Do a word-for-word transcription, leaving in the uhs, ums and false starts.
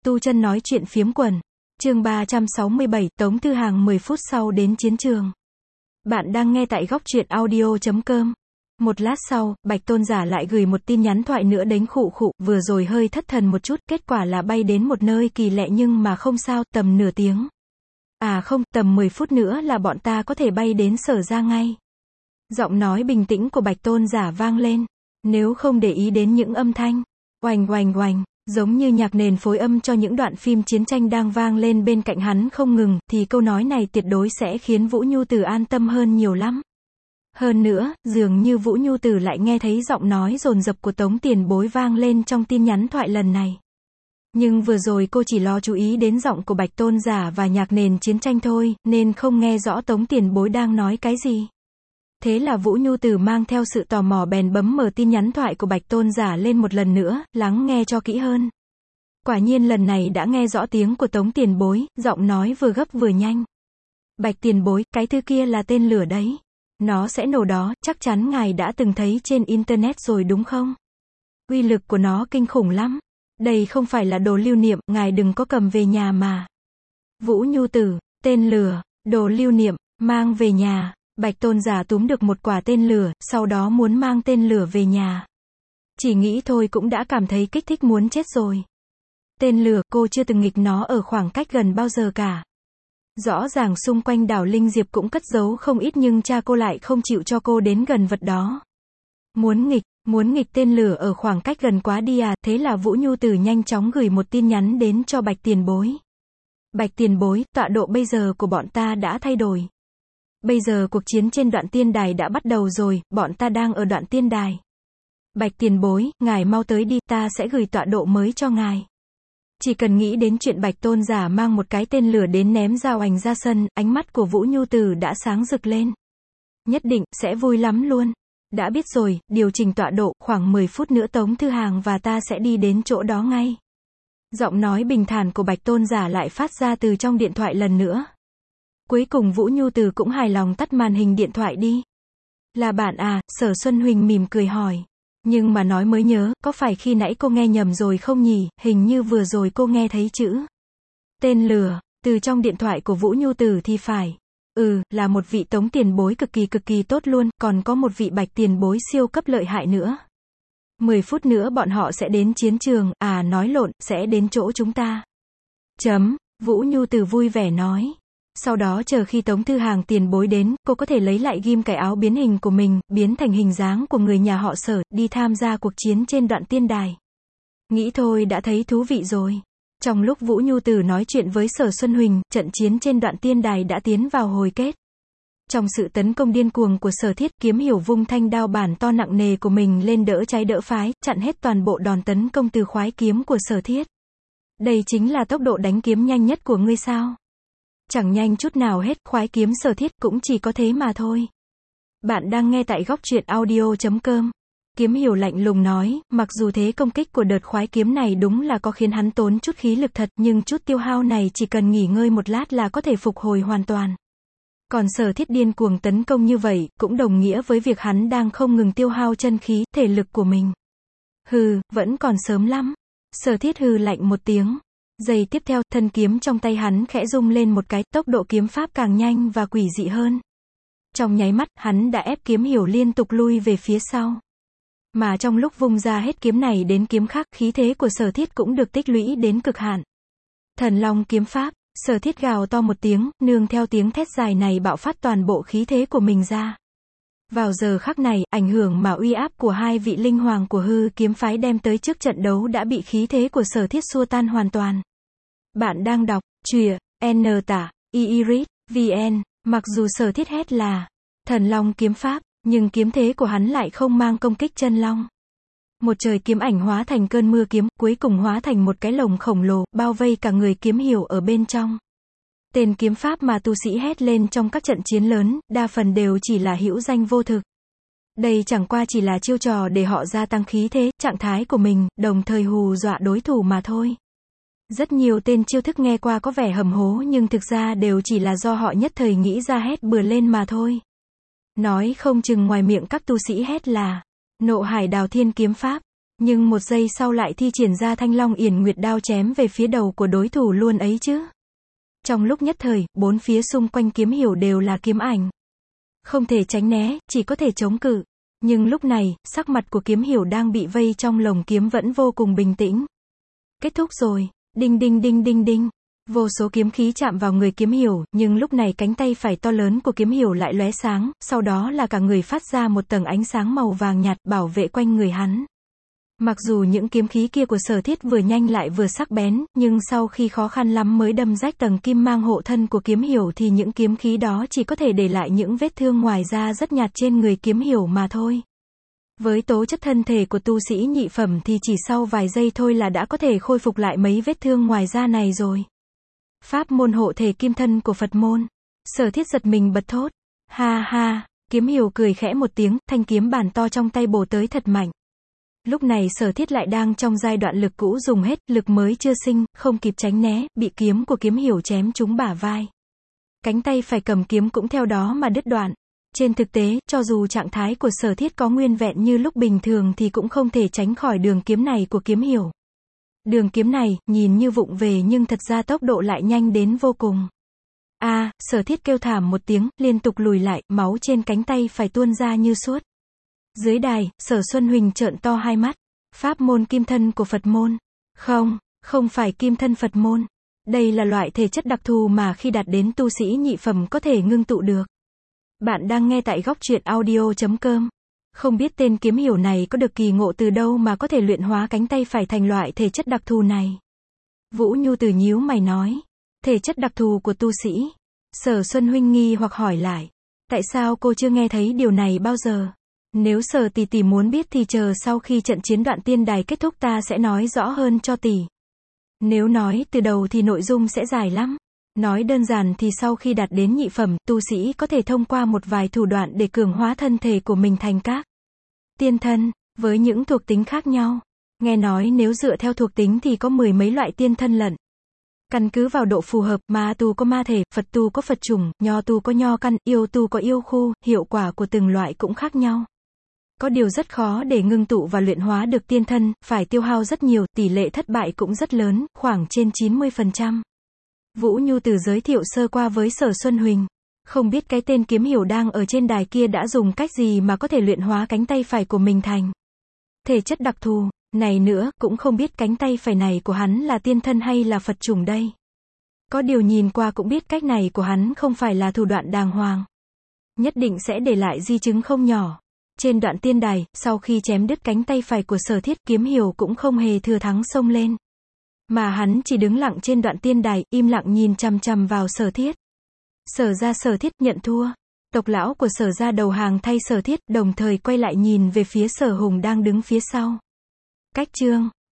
tu chân nói chuyện phiếm quần. Chương ba trăm sáu mươi bảy, Tống Thư Hàng mười phút sau đến chiến trường. Bạn đang nghe tại góc truyện audio chấm com. Một lát sau, Bạch Tôn Giả lại gửi một tin nhắn thoại nữa đến khụ khụ, vừa rồi hơi thất thần một chút, kết quả là bay đến một nơi kỳ lạ nhưng mà không sao, tầm nửa tiếng. À không, tầm mười phút nữa là bọn ta có thể bay đến Sở Ra ngay. Giọng nói bình tĩnh của Bạch Tôn Giả vang lên. Nếu không để ý đến những âm thanh oành oành oành, giống như nhạc nền phối âm cho những đoạn phim chiến tranh đang vang lên bên cạnh hắn không ngừng, thì câu nói này tuyệt đối sẽ khiến Vũ Nhu Tử an tâm hơn nhiều lắm. Hơn nữa, dường như Vũ Nhu Tử lại nghe thấy giọng nói dồn dập của Tống Tiền Bối vang lên trong tin nhắn thoại lần này. Nhưng vừa rồi cô chỉ lo chú ý đến giọng của Bạch Tôn Giả và nhạc nền chiến tranh thôi, nên không nghe rõ Tống Tiền Bối đang nói cái gì. Thế là Vũ Nhu Tử mang theo sự tò mò bèn bấm mở tin nhắn thoại của Bạch Tôn Giả lên một lần nữa, lắng nghe cho kỹ hơn. Quả nhiên lần này đã nghe rõ tiếng của Tống Tiền Bối, giọng nói vừa gấp vừa nhanh. Bạch Tiền Bối, cái thứ kia là tên lửa đấy. Nó sẽ nổ đó, chắc chắn ngài đã từng thấy trên internet rồi đúng không? Uy lực của nó kinh khủng lắm. Đây không phải là đồ lưu niệm, ngài đừng có cầm về nhà mà. Vũ Nhu Tử, tên lửa, đồ lưu niệm, mang về nhà. Bạch Tôn Giả túm được một quả tên lửa, sau đó muốn mang tên lửa về nhà. Chỉ nghĩ thôi cũng đã cảm thấy kích thích muốn chết rồi. Tên lửa, cô chưa từng nghịch nó ở khoảng cách gần bao giờ cả. Rõ ràng xung quanh đảo Linh Diệp cũng cất giấu không ít nhưng cha cô lại không chịu cho cô đến gần vật đó. Muốn nghịch, muốn nghịch tên lửa ở khoảng cách gần quá đi à, thế là Vũ Nhu Tử nhanh chóng gửi một tin nhắn đến cho Bạch Tiền Bối. Bạch Tiền Bối, tọa độ bây giờ của bọn ta đã thay đổi. Bây giờ cuộc chiến trên đoạn tiên đài đã bắt đầu rồi, bọn ta đang ở đoạn tiên đài. Bạch Tiền Bối, ngài mau tới đi, ta sẽ gửi tọa độ mới cho ngài. Chỉ cần nghĩ đến chuyện Bạch Tôn Giả mang một cái tên lửa đến ném ra oành ra sân, ánh mắt của Vũ Nhu Tử đã sáng rực lên. Nhất định, sẽ vui lắm luôn. Đã biết rồi, điều chỉnh tọa độ, khoảng mười phút nữa Tống Thư Hàng và ta sẽ đi đến chỗ đó ngay. Giọng nói bình thản của Bạch Tôn Giả lại phát ra từ trong điện thoại lần nữa. Cuối cùng Vũ Nhu Tử cũng hài lòng tắt màn hình điện thoại đi. Là bạn à, Sở Xuân Huỳnh mỉm cười hỏi. Nhưng mà nói mới nhớ, có phải khi nãy cô nghe nhầm rồi không nhỉ, hình như vừa rồi cô nghe thấy chữ tên lửa, từ trong điện thoại của Vũ Nhu Tử thì phải. Ừ, là một vị Tống Tiền Bối cực kỳ cực kỳ tốt luôn, còn có một vị Bạch Tiền Bối siêu cấp lợi hại nữa. mười phút nữa bọn họ sẽ đến chiến trường, à nói lộn, sẽ đến chỗ chúng ta. Chấm, Vũ Nhu Tử vui vẻ nói. Sau đó chờ khi Tống Thư Hàng Tiền Bối đến, cô có thể lấy lại ghim cái áo biến hình của mình, biến thành hình dáng của người nhà họ Sở, đi tham gia cuộc chiến trên đoạn tiên đài. Nghĩ thôi đã thấy thú vị rồi. Trong lúc Vũ Nhu Tử nói chuyện với Sở Xuân Huỳnh, trận chiến trên đoạn tiên đài đã tiến vào hồi kết. Trong sự tấn công điên cuồng của Sở Thiết, Kiếm Hiểu vung thanh đao bản to nặng nề của mình lên đỡ trái đỡ phái, chặn hết toàn bộ đòn tấn công từ khoái kiếm của Sở Thiết. Đây chính là tốc độ đánh kiếm nhanh nhất của ngươi sao? Chẳng nhanh chút nào hết, khoái kiếm Sở Thiết cũng chỉ có thế mà thôi. Bạn đang nghe tại góc truyện audio chấm com. Kiếm Hiểu lạnh lùng nói, mặc dù thế công kích của đợt khoái kiếm này đúng là có khiến hắn tốn chút khí lực thật, nhưng chút tiêu hao này chỉ cần nghỉ ngơi một lát là có thể phục hồi hoàn toàn. Còn Sở Thiết điên cuồng tấn công như vậy, cũng đồng nghĩa với việc hắn đang không ngừng tiêu hao chân khí, thể lực của mình. Hừ, vẫn còn sớm lắm. Sở Thiết hừ lạnh một tiếng. Giây tiếp theo, thân kiếm trong tay hắn khẽ rung lên một cái, tốc độ kiếm pháp càng nhanh và quỷ dị hơn. Trong nháy mắt, hắn đã ép Kiếm Hiểu liên tục lui về phía sau. Mà trong lúc vung ra hết kiếm này đến kiếm khác, khí thế của Sở Thiết cũng được tích lũy đến cực hạn. Thần Long kiếm pháp, Sở Thiết gào to một tiếng, nương theo tiếng thét dài này bạo phát toàn bộ khí thế của mình ra. Vào giờ khắc này, ảnh hưởng mà uy áp của hai vị linh hoàng của hư kiếm phái đem tới trước trận đấu đã bị khí thế của Sở Thiết xua tan hoàn toàn. Bạn đang đọc, truyện, N tả, Iris, vn, mặc dù Sở Thiết hét là Thần Long kiếm pháp, nhưng kiếm thế của hắn lại không mang công kích chân long. Một trời kiếm ảnh hóa thành cơn mưa kiếm, cuối cùng hóa thành một cái lồng khổng lồ, bao vây cả người Kiếm Hiểu ở bên trong. Tên kiếm pháp mà tu sĩ hét lên trong các trận chiến lớn, đa phần đều chỉ là hữu danh vô thực. Đây chẳng qua chỉ là chiêu trò để họ gia tăng khí thế, trạng thái của mình, đồng thời hù dọa đối thủ mà thôi. Rất nhiều tên chiêu thức nghe qua có vẻ hầm hố nhưng thực ra đều chỉ là do họ nhất thời nghĩ ra hét bừa lên mà thôi. Nói không chừng ngoài miệng các tu sĩ hét là Nộ Hải Đào Thiên kiếm pháp, Nhưng một giây sau lại thi triển ra Thanh Long Yển Nguyệt đao chém về phía đầu của đối thủ luôn ấy chứ. Trong lúc nhất thời, bốn phía xung quanh Kiếm Hiểu đều là kiếm ảnh. Không thể tránh né, chỉ có thể chống cự. Nhưng lúc này, sắc mặt của Kiếm Hiểu đang bị vây trong lồng kiếm vẫn vô cùng bình tĩnh. Kết thúc rồi. Đinh đinh đinh đinh đinh. Vô số kiếm khí chạm vào người Kiếm Hiểu, nhưng lúc này cánh tay phải to lớn của Kiếm Hiểu lại lóe sáng, sau đó là cả người phát ra một tầng ánh sáng màu vàng nhạt bảo vệ quanh người hắn. Mặc dù những kiếm khí kia của Sở Thiết vừa nhanh lại vừa sắc bén, nhưng sau khi khó khăn lắm mới đâm rách tầng kim mang hộ thân của Kiếm Hiểu thì những kiếm khí đó chỉ có thể để lại những vết thương ngoài ra rất nhạt trên người Kiếm Hiểu mà thôi. Với tố chất thân thể của tu sĩ nhị phẩm thì chỉ sau vài giây thôi là đã có thể khôi phục lại mấy vết thương ngoài da này rồi. Pháp môn hộ thể kim thân của Phật môn. Sở Thiết giật mình bật thốt. Ha ha, Kiếm Hiểu cười khẽ một tiếng, thanh kiếm bàn to trong tay bổ tới thật mạnh. Lúc này Sở Thiết lại đang trong giai đoạn lực cũ dùng hết, lực mới chưa sinh, không kịp tránh né, bị kiếm của Kiếm Hiểu chém trúng bả vai. Cánh tay phải cầm kiếm cũng theo đó mà đứt đoạn. Trên thực tế, cho dù trạng thái của Sở Thiết có nguyên vẹn như lúc bình thường thì cũng không thể tránh khỏi đường kiếm này của Kiếm Hiểu. Đường kiếm này, nhìn như vụng về nhưng thật ra tốc độ lại nhanh đến vô cùng. A, à, Sở Thiết kêu thảm một tiếng, liên tục lùi lại, máu trên cánh tay phải tuôn ra như suốt. Dưới đài, Sở Xuân Huỳnh trợn to hai mắt. Pháp môn kim thân của Phật môn. Không, không phải kim thân Phật môn. Đây là loại thể chất đặc thù mà khi đạt đến tu sĩ nhị phẩm có thể ngưng tụ được. Bạn đang nghe tại góc truyện audio chấm com. Không biết tên Kiếm Hiểu này có được kỳ ngộ từ đâu mà có thể luyện hóa cánh tay phải thành loại thể chất đặc thù này. Vũ Nhu Từ nhíu mày nói. Thể chất đặc thù của tu sĩ. Sở Xuân Huynh nghi hoặc hỏi lại. Tại sao cô chưa nghe thấy điều này bao giờ? Nếu Sở tỷ tỷ muốn biết thì chờ sau khi trận chiến Đoạn Tiên Đài kết thúc ta sẽ nói rõ hơn cho tỷ. Nếu nói từ đầu thì nội dung sẽ dài lắm. Nói đơn giản thì sau khi đạt đến nhị phẩm, tu sĩ có thể thông qua một vài thủ đoạn để cường hóa thân thể của mình thành các tiên thân, với những thuộc tính khác nhau. Nghe nói nếu dựa theo thuộc tính thì có mười mấy loại tiên thân lận. Căn cứ vào độ phù hợp, ma tu có ma thể, Phật tu có Phật chủng, nho tu có nho căn, yêu tu có yêu khu, hiệu quả của từng loại cũng khác nhau. Có điều rất khó để ngưng tụ và luyện hóa được tiên thân, phải tiêu hao rất nhiều, tỷ lệ thất bại cũng rất lớn, khoảng trên chín mươi phần trăm. Vũ Nhu Từ giới thiệu sơ qua với Sở Xuân Huỳnh. Không biết cái tên Kiếm Hiểu đang ở trên đài kia đã dùng cách gì mà có thể luyện hóa cánh tay phải của mình thành thể chất đặc thù. Này nữa, cũng không biết cánh tay phải này của hắn là tiên thân hay là Phật chủng đây. Có điều nhìn qua cũng biết cách này của hắn không phải là thủ đoạn đàng hoàng. Nhất định sẽ để lại di chứng không nhỏ. Trên Đoạn Tiên Đài, sau khi chém đứt cánh tay phải của Sở Thiết, Kiếm Hiểu cũng không hề thừa thắng xông lên. Mà hắn chỉ đứng lặng trên Đoạn Tiên Đài, im lặng nhìn chằm chằm vào Sở Thiết. Sở gia Sở Thiết nhận thua. Tộc lão của Sở gia đầu hàng thay Sở Thiết, đồng thời quay lại nhìn về phía Sở Hùng đang đứng phía sau. Cách chương